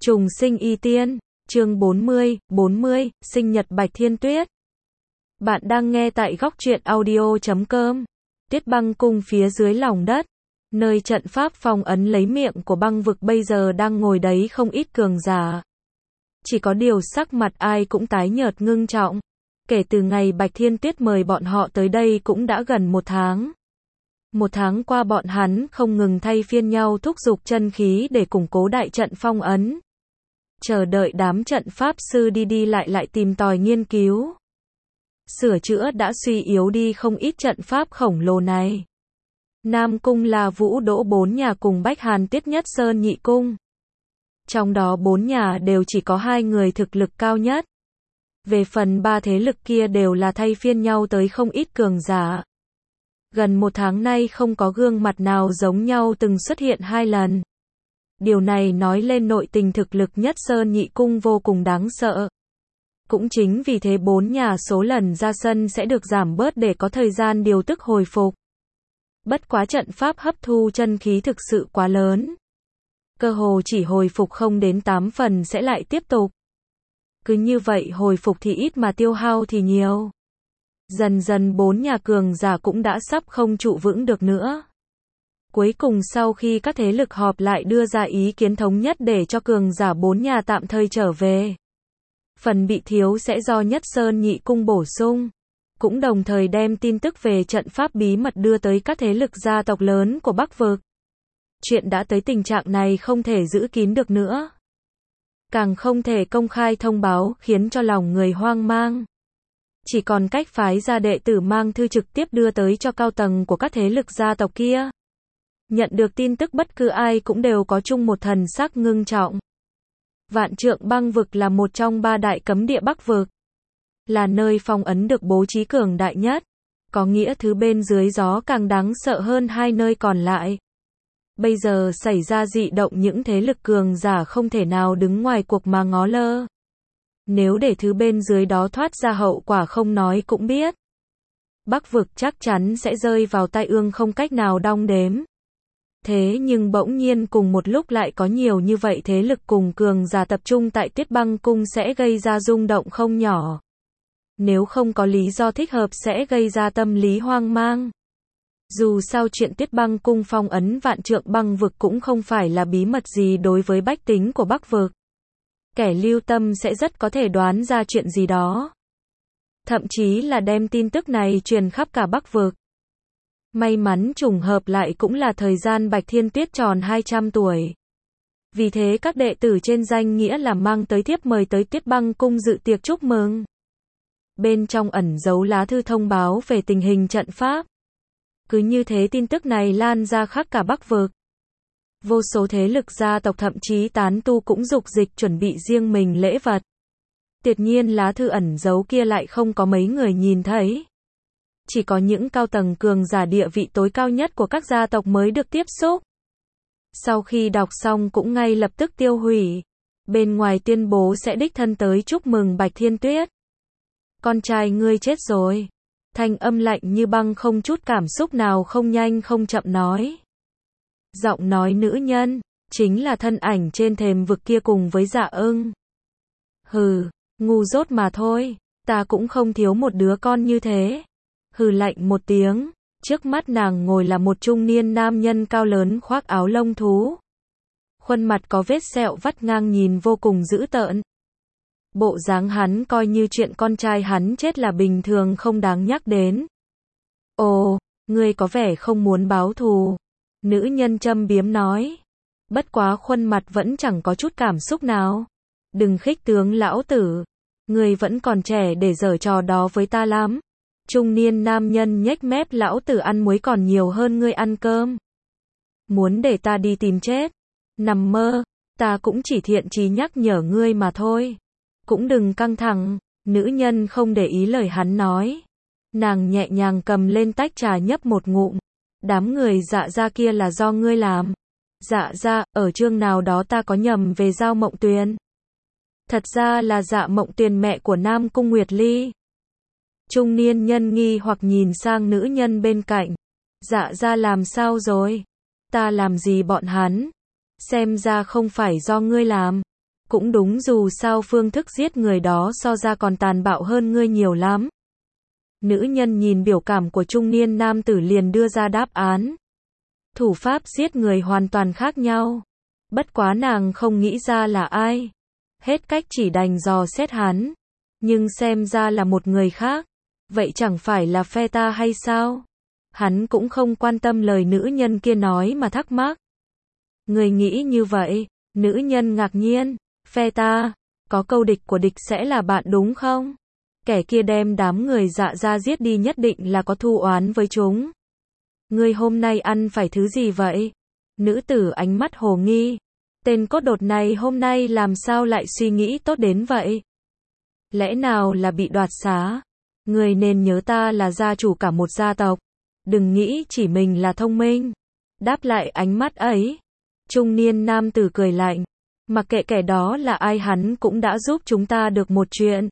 Trùng sinh y tiên, chương 40, sinh nhật Bạch Thiên Tuyết. Bạn đang nghe tại góc truyện audio.com. Tiết băng cung phía dưới lòng đất, nơi trận pháp phong ấn lấy miệng của băng vực bây giờ đang ngồi đấy không ít cường giả. Chỉ có điều sắc mặt ai cũng tái nhợt ngưng trọng. Kể từ ngày Bạch Thiên Tuyết mời bọn họ tới đây cũng đã gần 1 tháng. 1 tháng qua bọn hắn không ngừng thay phiên nhau thúc giục chân khí để củng cố đại trận phong ấn. Chờ đợi đám trận pháp sư đi lại tìm tòi nghiên cứu. Sửa chữa đã suy yếu đi không ít trận pháp khổng lồ này. Nam Cung là Vũ Đỗ 4 nhà cùng Bách Hàn Tiết Nhất Sơn Nhị Cung. Trong đó 4 nhà đều chỉ có 2 người thực lực cao nhất. Về phần 3 thế lực kia đều là thay phiên nhau tới không ít cường giả. Gần 1 tháng nay không có gương mặt nào giống nhau từng xuất hiện 2 lần. Điều này nói lên nội tình thực lực Nhất Sơn Nhị Cung vô cùng đáng sợ. Cũng chính vì thế 4 nhà số lần ra sân sẽ được giảm bớt để có thời gian điều tức hồi phục. Bất quá trận pháp hấp thu chân khí thực sự quá lớn. Cơ hồ chỉ hồi phục không đến 8 phần sẽ lại tiếp tục. Cứ như vậy hồi phục thì ít mà tiêu hao thì nhiều. Dần dần 4 nhà cường giả cũng đã sắp không trụ vững được nữa. Cuối cùng sau khi các thế lực họp lại đưa ra ý kiến thống nhất để cho cường giả 4 nhà tạm thời trở về. Phần bị thiếu sẽ do Nhất Sơn Nhị Cung bổ sung. Cũng đồng thời đem tin tức về trận pháp bí mật đưa tới các thế lực gia tộc lớn của Bắc Vực. Chuyện đã tới tình trạng này không thể giữ kín được nữa. Càng không thể công khai thông báo khiến cho lòng người hoang mang. Chỉ còn cách phái ra đệ tử mang thư trực tiếp đưa tới cho cao tầng của các thế lực gia tộc kia. Nhận được tin tức bất cứ ai cũng đều có chung một thần sắc ngưng trọng. Vạn Trượng Băng Vực là một trong 3 đại cấm địa Bắc Vực. Là nơi phong ấn được bố trí cường đại nhất. Có nghĩa thứ bên dưới gió càng đáng sợ hơn 2 nơi còn lại. Bây giờ xảy ra dị động những thế lực cường giả không thể nào đứng ngoài cuộc mà ngó lơ. Nếu để thứ bên dưới đó thoát ra hậu quả không nói cũng biết. Bắc Vực chắc chắn sẽ rơi vào tai ương không cách nào đong đếm. Thế nhưng bỗng nhiên cùng một lúc lại có nhiều như vậy thế lực cùng cường giả tập trung tại Tiết Băng Cung sẽ gây ra rung động không nhỏ. Nếu không có lý do thích hợp sẽ gây ra tâm lý hoang mang. Dù sao chuyện Tiết Băng Cung phong ấn Vạn Trượng Băng Vực cũng không phải là bí mật gì đối với bách tính của Bắc Vực. Kẻ lưu tâm sẽ rất có thể đoán ra chuyện gì đó. Thậm chí là đem tin tức này truyền khắp cả Bắc Vực. May mắn trùng hợp lại cũng là thời gian Bạch Thiên Tuyết tròn 200 tuổi. Vì thế các đệ tử trên danh nghĩa là mang tới thiếp mời tới Tiết Băng Cung dự tiệc chúc mừng. Bên trong ẩn giấu lá thư thông báo về tình hình trận pháp. Cứ như thế tin tức này lan ra khắp cả Bắc Vực. Vô số thế lực gia tộc thậm chí tán tu cũng dục dịch chuẩn bị riêng mình lễ vật. Tuyệt nhiên lá thư ẩn giấu kia lại không có mấy người nhìn thấy. Chỉ có những cao tầng cường giả địa vị tối cao nhất của các gia tộc mới được tiếp xúc. Sau khi đọc xong cũng ngay lập tức tiêu hủy. Bên ngoài tuyên bố sẽ đích thân tới chúc mừng Bạch Thiên Tuyết. Con trai ngươi chết rồi. Thanh âm lạnh như băng không chút cảm xúc nào không nhanh không chậm nói. Giọng nói nữ nhân, chính là thân ảnh trên thềm vực kia cùng với Dạ Ưng. Hừ, ngu dốt mà thôi, ta cũng không thiếu một đứa con như thế. Hừ lạnh một tiếng, trước mắt nàng ngồi là một trung niên nam nhân cao lớn khoác áo lông thú. Khuôn mặt có vết sẹo vắt ngang nhìn vô cùng dữ tợn. Bộ dáng hắn coi như chuyện con trai hắn chết là bình thường không đáng nhắc đến. Ồ, ngươi có vẻ không muốn báo thù. Nữ nhân châm biếm nói. Bất quá khuôn mặt vẫn chẳng có chút cảm xúc nào. Đừng khích tướng lão tử. Ngươi vẫn còn trẻ để giở trò đó với ta lắm. Trung niên nam nhân nhếch mép lão tử ăn muối còn nhiều hơn ngươi ăn cơm. Muốn để ta đi tìm chết. Nằm mơ, ta cũng chỉ thiện chí nhắc nhở ngươi mà thôi. Cũng đừng căng thẳng, nữ nhân không để ý lời hắn nói. Nàng nhẹ nhàng cầm lên tách trà nhấp một ngụm. Đám người Dạ gia kia là do ngươi làm. Dạ gia, ở chương nào đó ta có nhầm về Giao Mộng Tuyền. Thật ra là Dạ Mộng Tuyền mẹ của Nam Cung Nguyệt Ly. Trung niên nhân nghi hoặc nhìn sang nữ nhân bên cạnh. Dạ gia làm sao rồi? Ta làm gì bọn hắn? Xem ra không phải do ngươi làm. Cũng đúng, dù sao phương thức giết người đó so ra còn tàn bạo hơn ngươi nhiều lắm. Nữ nhân nhìn biểu cảm của trung niên nam tử liền đưa ra đáp án. Thủ pháp giết người hoàn toàn khác nhau. Bất quá nàng không nghĩ ra là ai. Hết cách chỉ đành dò xét hắn. Nhưng xem ra là một người khác. Vậy chẳng phải là phe ta hay sao? Hắn cũng không quan tâm lời nữ nhân kia nói mà thắc mắc. Người nghĩ như vậy? Nữ nhân ngạc nhiên. Phe ta? Có câu địch của địch sẽ là bạn đúng không? Kẻ kia đem đám người Dạ ra giết đi nhất định là có thù oán với chúng. Ngươi hôm nay ăn phải thứ gì vậy? Nữ tử ánh mắt hồ nghi. Tên cốt đột này hôm nay làm sao lại suy nghĩ tốt đến vậy? Lẽ nào là bị đoạt xá? Ngươi nên nhớ ta là gia chủ cả một gia tộc. Đừng nghĩ chỉ mình là thông minh. Đáp lại ánh mắt ấy. Trung niên nam tử cười lạnh. Mặc kệ kẻ đó là ai, hắn cũng đã giúp chúng ta được một chuyện.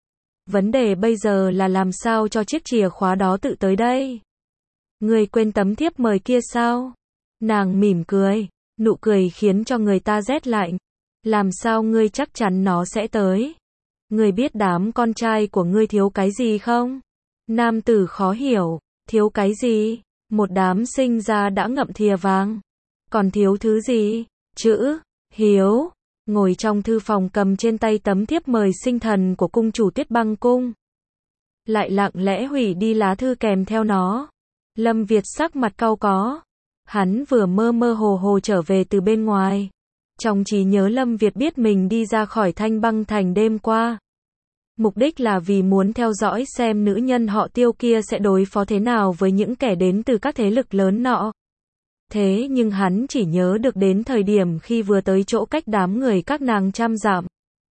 Vấn đề bây giờ là làm sao cho chiếc chìa khóa đó tự tới đây. Ngươi quên tấm thiếp mời kia sao? Nàng mỉm cười. Nụ cười khiến cho người ta rét lạnh. Làm sao ngươi chắc chắn nó sẽ tới? Ngươi biết đám con trai của ngươi thiếu cái gì không? Nam tử khó hiểu. Thiếu cái gì? Một đám sinh ra đã ngậm thìa vàng. Còn thiếu thứ gì? Chữ hiếu. Ngồi trong thư phòng cầm trên tay tấm thiếp mời sinh thần của cung chủ Tuyết Băng Cung. Lại lặng lẽ hủy đi lá thư kèm theo nó. Lâm Việt sắc mặt cau có. Hắn vừa mơ mơ hồ hồ trở về từ bên ngoài. Trong trí nhớ Lâm Việt biết mình đi ra khỏi Thanh Băng Thành đêm qua. Mục đích là vì muốn theo dõi xem nữ nhân họ Tiêu kia sẽ đối phó thế nào với những kẻ đến từ các thế lực lớn nọ. Thế nhưng hắn chỉ nhớ được đến thời điểm khi vừa tới chỗ cách đám người các nàng trăm dặm.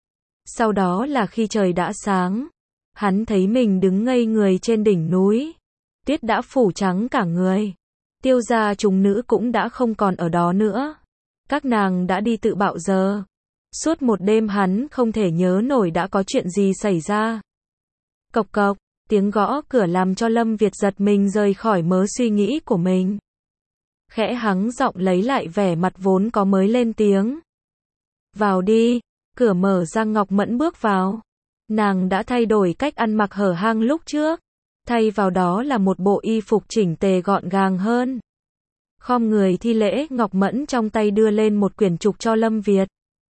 Sau đó là khi trời đã sáng. Hắn thấy mình đứng ngây người trên đỉnh núi. Tuyết đã phủ trắng cả người. Tiêu gia chúng nữ cũng đã không còn ở đó nữa. Các nàng đã đi tự bạo giờ. Suốt một đêm hắn không thể nhớ nổi đã có chuyện gì xảy ra. Cộc cộc, tiếng gõ cửa làm cho Lâm Việt giật mình rời khỏi mớ suy nghĩ của mình. Khẽ hắng giọng lấy lại vẻ mặt vốn có mới lên tiếng. Vào đi, cửa mở ra, Ngọc Mẫn bước vào. Nàng đã thay đổi cách ăn mặc hở hang lúc trước. Thay vào đó là một bộ y phục chỉnh tề gọn gàng hơn. Khom người thi lễ, Ngọc Mẫn trong tay đưa lên một quyển trục cho Lâm Việt.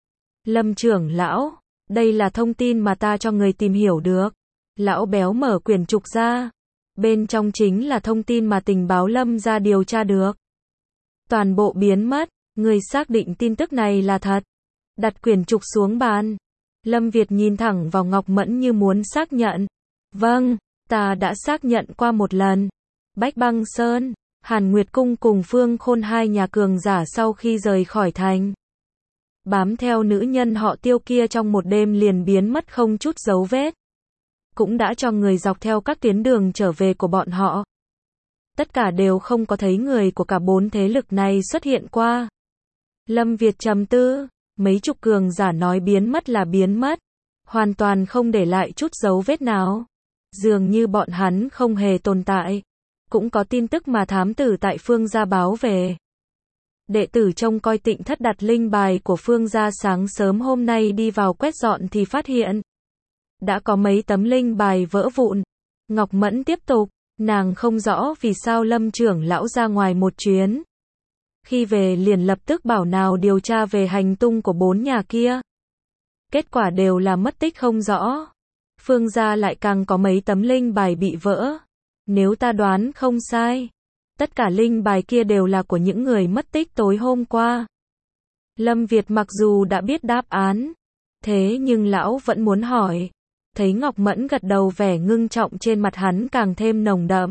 Lâm trưởng lão, đây là thông tin mà ta cho người tìm hiểu được. Lão béo mở quyển trục ra. Bên trong chính là thông tin mà tình báo Lâm ra điều tra được. Toàn bộ biến mất, người xác định tin tức này là thật. Đặt quyển trục xuống bàn. Lâm Việt nhìn thẳng vào Ngọc Mẫn như muốn xác nhận. Vâng, ta đã xác nhận qua một lần. Bách Băng Sơn, Hàn Nguyệt Cung cùng Phương Khôn, hai nhà cường giả sau khi rời khỏi thành. Bám theo nữ nhân họ Tiêu kia trong một đêm liền biến mất không chút dấu vết. Cũng đã cho người dọc theo các tuyến đường trở về của bọn họ. Tất cả đều không có thấy người của cả bốn thế lực này xuất hiện qua. Lâm Việt trầm tư, mấy chục cường giả nói biến mất là biến mất. Hoàn toàn không để lại chút dấu vết nào. Dường như bọn hắn không hề tồn tại. Cũng có tin tức mà thám tử tại Phương gia báo về. Đệ tử trông coi Tịnh thất đặt linh bài của Phương gia sáng sớm hôm nay đi vào quét dọn thì phát hiện. Đã có mấy tấm linh bài vỡ vụn. Ngọc Mẫn tiếp tục. Nàng không rõ vì sao Lâm trưởng lão ra ngoài một chuyến. Khi về liền lập tức bảo nào điều tra về hành tung của bốn nhà kia. Kết quả đều là mất tích không rõ. Phương gia lại càng có mấy tấm linh bài bị vỡ. Nếu ta đoán không sai, tất cả linh bài kia đều là của những người mất tích tối hôm qua. Lâm Việt mặc dù đã biết đáp án, thế nhưng lão vẫn muốn hỏi. Thấy Ngọc Mẫn gật đầu, vẻ ngưng trọng trên mặt hắn càng thêm nồng đậm.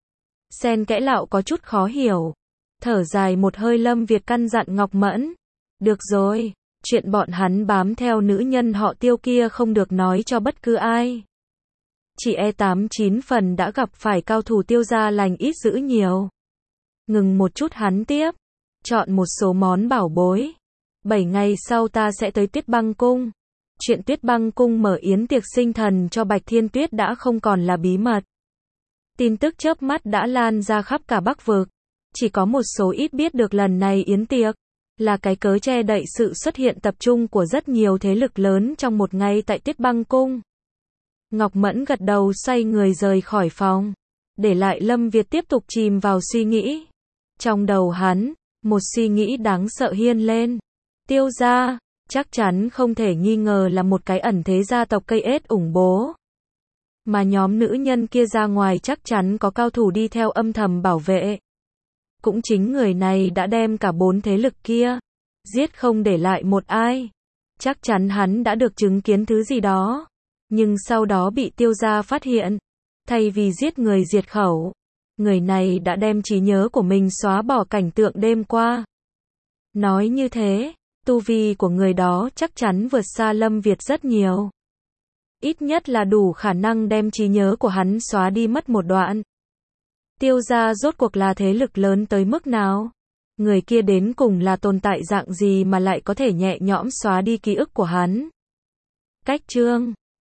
Xen kẽ lão có chút khó hiểu. Thở dài một hơi, Lâm Việt căn dặn Ngọc Mẫn. Được rồi, chuyện bọn hắn bám theo nữ nhân họ Tiêu kia không được nói cho bất cứ ai. Chỉ 8-9 phần đã gặp phải cao thủ Tiêu gia, lành ít dữ nhiều. Ngừng một chút hắn tiếp. Chọn một số món bảo bối. 7 ngày sau ta sẽ tới Tuyết Băng Cung. Chuyện Tuyết Băng Cung mở yến tiệc sinh thần cho Bạch Thiên Tuyết đã không còn là bí mật. Tin tức chớp mắt đã lan ra khắp cả Bắc vực. Chỉ có một số ít biết được lần này yến tiệc là cái cớ che đậy sự xuất hiện tập trung của rất nhiều thế lực lớn trong một ngày tại Tiết Băng Cung. Ngọc Mẫn gật đầu xoay người rời khỏi phòng, để lại Lâm Việt tiếp tục chìm vào suy nghĩ. Trong đầu hắn, một suy nghĩ đáng sợ hiên lên. Tiêu gia, chắc chắn không thể nghi ngờ là một cái ẩn thế gia tộc cây ết ủng bố. Mà nhóm nữ nhân kia ra ngoài chắc chắn có cao thủ đi theo âm thầm bảo vệ. Cũng chính người này đã đem cả 4 thế lực kia giết không để lại một ai. Chắc chắn hắn đã được chứng kiến thứ gì đó, nhưng sau đó bị Tiêu gia phát hiện. Thay vì giết người diệt khẩu, người này đã đem trí nhớ của mình xóa bỏ cảnh tượng đêm qua. Nói như thế, tu vi của người đó chắc chắn vượt xa Lâm Việt rất nhiều. Ít nhất là đủ khả năng đem trí nhớ của hắn xóa đi mất một đoạn. Tiêu gia rốt cuộc là thế lực lớn tới mức nào? Người kia đến cùng là tồn tại dạng gì mà lại có thể nhẹ nhõm xóa đi ký ức của hắn? Cách chương